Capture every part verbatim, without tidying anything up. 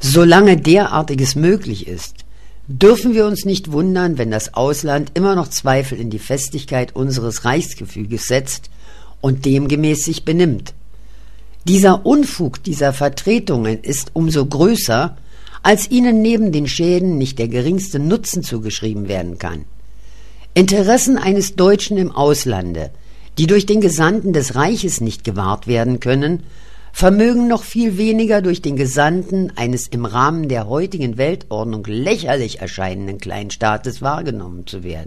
Solange derartiges möglich ist, dürfen wir uns nicht wundern, wenn das Ausland immer noch Zweifel in die Festigkeit unseres Reichsgefüges setzt und demgemäß sich benimmt. Dieser Unfug dieser Vertretungen ist umso größer, als ihnen neben den Schäden nicht der geringste Nutzen zugeschrieben werden kann. Interessen eines Deutschen im Auslande, die durch den Gesandten des Reiches nicht gewahrt werden können, vermögen noch viel weniger durch den Gesandten eines im Rahmen der heutigen Weltordnung lächerlich erscheinenden Kleinstaates wahrgenommen zu werden.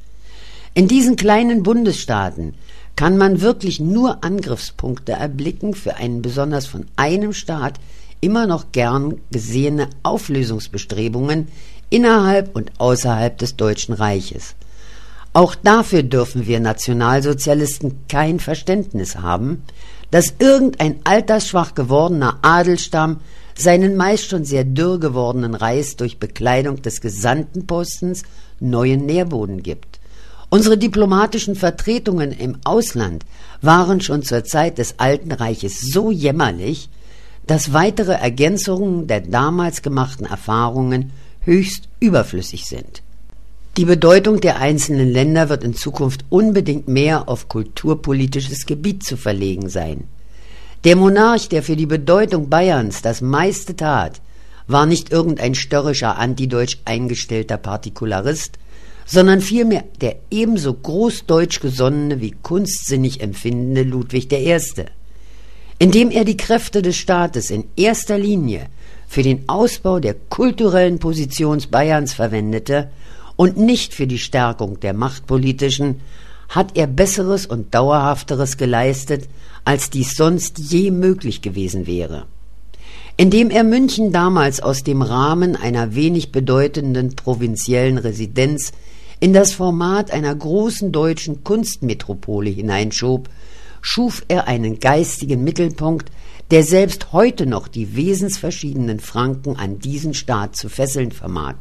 In diesen kleinen Bundesstaaten kann man wirklich nur Angriffspunkte erblicken für einen besonders von einem Staat immer noch gern gesehene Auflösungsbestrebungen innerhalb und außerhalb des Deutschen Reiches. Auch dafür dürfen wir Nationalsozialisten kein Verständnis haben, dass irgendein altersschwach gewordener Adelsstamm seinen meist schon sehr dürr gewordenen Reis durch Bekleidung des Gesandtenpostens neuen Nährboden gibt. Unsere diplomatischen Vertretungen im Ausland waren schon zur Zeit des Alten Reiches so jämmerlich, dass weitere Ergänzungen der damals gemachten Erfahrungen höchst überflüssig sind. Die Bedeutung der einzelnen Länder wird in Zukunft unbedingt mehr auf kulturpolitisches Gebiet zu verlegen sein. Der Monarch, der für die Bedeutung Bayerns das meiste tat, war nicht irgendein störrischer, antideutsch eingestellter Partikularist, sondern vielmehr der ebenso großdeutsch gesonnene wie kunstsinnig empfindende Ludwig der Erste. Indem er die Kräfte des Staates in erster Linie für den Ausbau der kulturellen Position Bayerns verwendete und nicht für die Stärkung der machtpolitischen, hat er Besseres und Dauerhafteres geleistet, als dies sonst je möglich gewesen wäre. Indem er München damals aus dem Rahmen einer wenig bedeutenden provinziellen Residenz in das Format einer großen deutschen Kunstmetropole hineinschob, schuf er einen geistigen Mittelpunkt, der selbst heute noch die wesensverschiedenen Franken an diesen Staat zu fesseln vermag.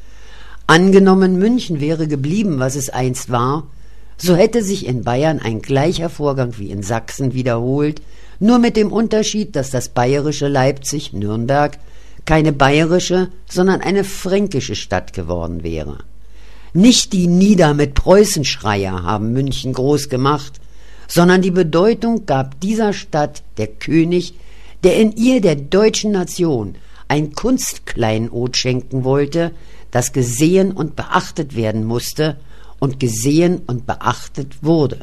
Angenommen, München wäre geblieben, was es einst war, so hätte sich in Bayern ein gleicher Vorgang wie in Sachsen wiederholt, nur mit dem Unterschied, dass das bayerische Leipzig, Nürnberg, keine bayerische, sondern eine fränkische Stadt geworden wäre. Nicht die Nieder- mit Preußenschreier haben München groß gemacht, sondern die Bedeutung gab dieser Stadt der König, der in ihr der deutschen Nation ein Kunstkleinod schenken wollte, das gesehen und beachtet werden musste und gesehen und beachtet wurde.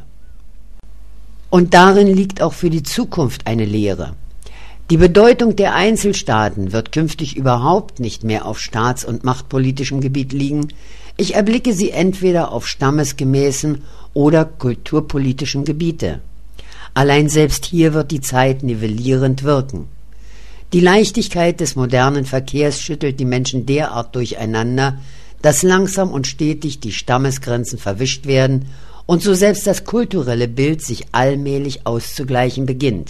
Und darin liegt auch für die Zukunft eine Lehre. Die Bedeutung der Einzelstaaten wird künftig überhaupt nicht mehr auf staats- und machtpolitischem Gebiet liegen. Ich erblicke sie entweder auf stammesgemäßen oder kulturpolitischen Gebiete. Allein selbst hier wird die Zeit nivellierend wirken. Die Leichtigkeit des modernen Verkehrs schüttelt die Menschen derart durcheinander, dass langsam und stetig die Stammesgrenzen verwischt werden und so selbst das kulturelle Bild sich allmählich auszugleichen beginnt.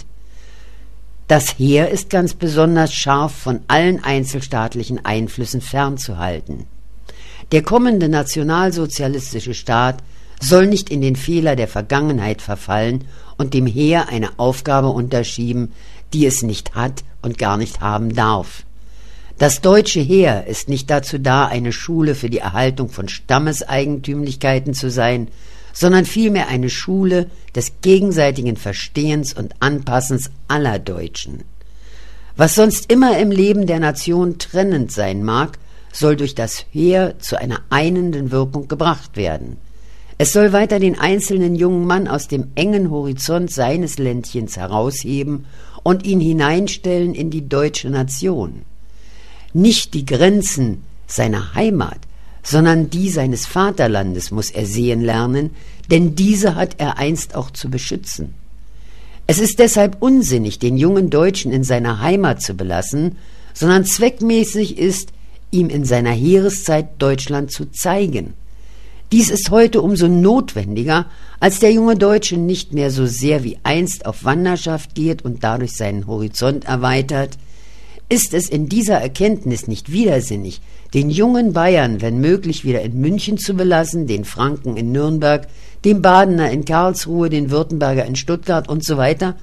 Das Heer ist ganz besonders scharf von allen einzelstaatlichen Einflüssen fernzuhalten. Der kommende nationalsozialistische Staat soll nicht in den Fehler der Vergangenheit verfallen und dem Heer eine Aufgabe unterschieben, die es nicht hat und gar nicht haben darf. Das deutsche Heer ist nicht dazu da, eine Schule für die Erhaltung von Stammeseigentümlichkeiten zu sein, sondern vielmehr eine Schule des gegenseitigen Verstehens und Anpassens aller Deutschen. Was sonst immer im Leben der Nation trennend sein mag, soll durch das Heer zu einer einenden Wirkung gebracht werden. Es soll weiter den einzelnen jungen Mann aus dem engen Horizont seines Ländchens herausheben und ihn hineinstellen in die deutsche Nation. Nicht die Grenzen seiner Heimat, sondern die seines Vaterlandes muss er sehen lernen, denn diese hat er einst auch zu beschützen. Es ist deshalb unsinnig, den jungen Deutschen in seiner Heimat zu belassen, sondern zweckmäßig ist, ihm in seiner Heereszeit Deutschland zu zeigen. Dies ist heute umso notwendiger, als der junge Deutsche nicht mehr so sehr wie einst auf Wanderschaft geht und dadurch seinen Horizont erweitert. Ist es in dieser Erkenntnis nicht widersinnig, den jungen Bayern, wenn möglich, wieder in München zu belassen, den Franken in Nürnberg, den Badener in Karlsruhe, den Württemberger in Stuttgart und so weiter?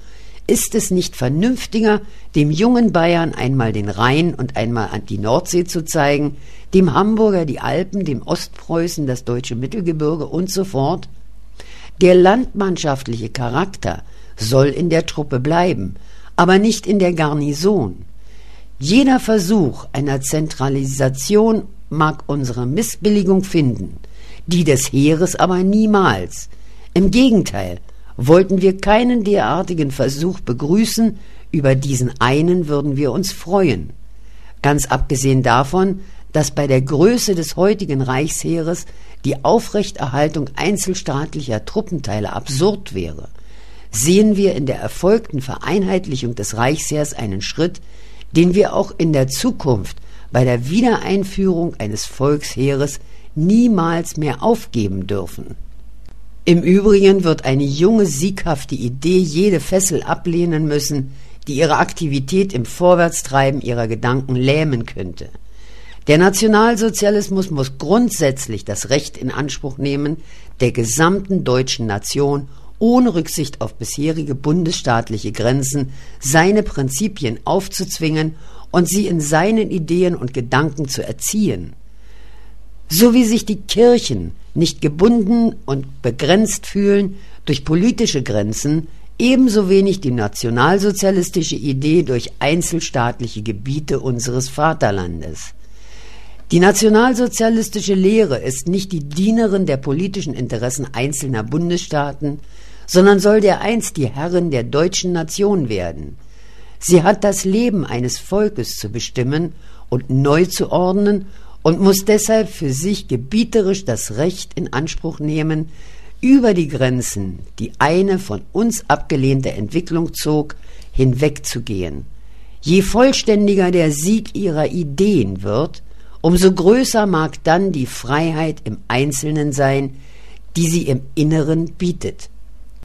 Ist es nicht vernünftiger, dem jungen Bayern einmal den Rhein und einmal die Nordsee zu zeigen, dem Hamburger die Alpen, dem Ostpreußen das deutsche Mittelgebirge und so fort? Der landmannschaftliche Charakter soll in der Truppe bleiben, aber nicht in der Garnison. Jeder Versuch einer Zentralisation mag unsere Missbilligung finden, die des Heeres aber niemals. Im Gegenteil, wollten wir keinen derartigen Versuch begrüßen, über diesen einen würden wir uns freuen. Ganz abgesehen davon, dass bei der Größe des heutigen Reichsheeres die Aufrechterhaltung einzelstaatlicher Truppenteile absurd wäre, sehen wir in der erfolgten Vereinheitlichung des Reichsheers einen Schritt, den wir auch in der Zukunft bei der Wiedereinführung eines Volksheeres niemals mehr aufgeben dürfen. Im Übrigen wird eine junge, sieghafte Idee jede Fessel ablehnen müssen, die ihre Aktivität im Vorwärtstreiben ihrer Gedanken lähmen könnte. Der Nationalsozialismus muss grundsätzlich das Recht in Anspruch nehmen, der gesamten deutschen Nation ohne Rücksicht auf bisherige bundesstaatliche Grenzen seine Prinzipien aufzuzwingen und sie in seinen Ideen und Gedanken zu erziehen. So wie sich die Kirchen nicht gebunden und begrenzt fühlen durch politische Grenzen, ebenso wenig die nationalsozialistische Idee durch einzelstaatliche Gebiete unseres Vaterlandes. Die nationalsozialistische Lehre ist nicht die Dienerin der politischen Interessen einzelner Bundesstaaten, sondern soll dereinst die Herrin der deutschen Nation werden. Sie hat das Leben eines Volkes zu bestimmen und neu zu ordnen und muss deshalb für sich gebieterisch das Recht in Anspruch nehmen, über die Grenzen, die eine von uns abgelehnte Entwicklung zog, hinwegzugehen. Je vollständiger der Sieg ihrer Ideen wird, umso größer mag dann die Freiheit im Einzelnen sein, die sie im Inneren bietet.